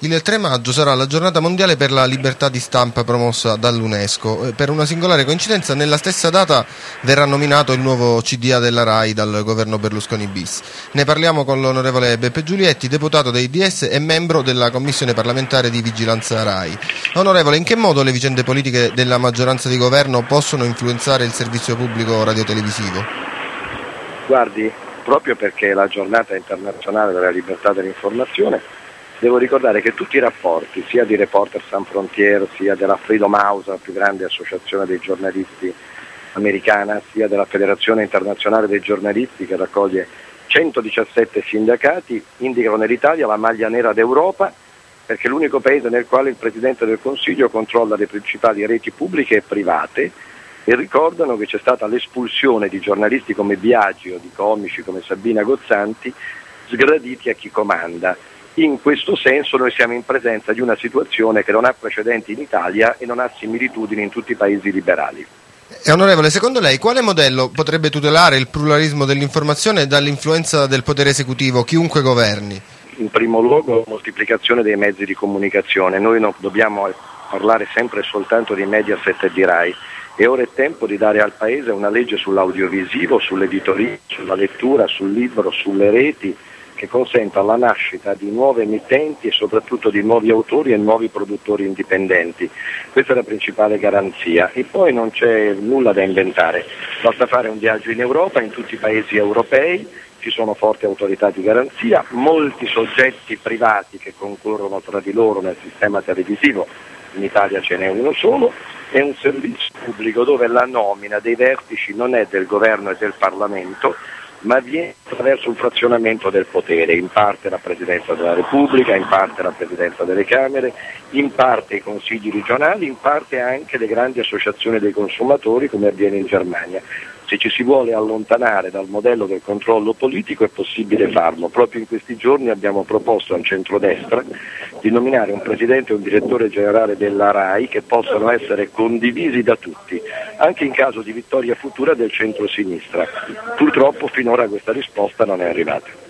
Il 3 maggio sarà la giornata mondiale per la libertà di stampa promossa dall'UNESCO. Per una singolare coincidenza, nella stessa data verrà nominato il nuovo CDA della RAI dal governo Berlusconi bis. Ne parliamo con l'onorevole Beppe Giulietti, deputato dei DS e membro della Commissione parlamentare di vigilanza RAI. Onorevole, in che modo le vicende politiche della maggioranza di governo possono influenzare il servizio pubblico radiotelevisivo? Guardi, proprio perché è la giornata internazionale della libertà dell'informazione, devo ricordare che tutti i rapporti, sia di Reporters Sans Frontières, sia della Freedom House, la più grande associazione dei giornalisti americana, sia della Federazione Internazionale dei Giornalisti, che raccoglie 117 sindacati, indicano nell'Italia la maglia nera d'Europa, perché è l'unico paese nel quale il Presidente del Consiglio controlla le principali reti pubbliche e private, e ricordano che c'è stata l'espulsione di giornalisti come Biagi o di comici come Sabina Gozzanti, sgraditi a chi comanda. In questo senso noi siamo in presenza di una situazione che non ha precedenti in Italia e non ha similitudini in tutti i paesi liberali. Onorevole, secondo lei quale modello potrebbe tutelare il pluralismo dell'informazione dall'influenza del potere esecutivo, chiunque governi? In primo luogo, moltiplicazione dei mezzi di comunicazione. Noi non dobbiamo parlare sempre e soltanto di Mediaset e di RAI. E ora è tempo di dare al Paese una legge sull'audiovisivo, sull'editoria, sulla lettura, sul libro, sulle reti, che consenta la nascita di nuove emittenti e soprattutto di nuovi autori e nuovi produttori indipendenti. Questa è la principale garanzia, e poi non c'è nulla da inventare, basta fare un viaggio in Europa, in tutti i paesi europei, ci sono forti autorità di garanzia, molti soggetti privati che concorrono tra di loro nel sistema televisivo, in Italia ce n'è uno solo, è un servizio pubblico dove la nomina dei vertici non è del governo e del Parlamento, ma avviene attraverso un frazionamento del potere, in parte la Presidenza della Repubblica, in parte la Presidenza delle Camere, in parte i consigli regionali, in parte anche le grandi associazioni dei consumatori, come avviene in Germania. Se ci si vuole allontanare dal modello del controllo politico è possibile farlo. Proprio in questi giorni abbiamo proposto al centrodestra di nominare un presidente e un direttore generale della RAI che possano essere condivisi da tutti, anche in caso di vittoria futura del centro-sinistra. Purtroppo finora questa risposta non è arrivata.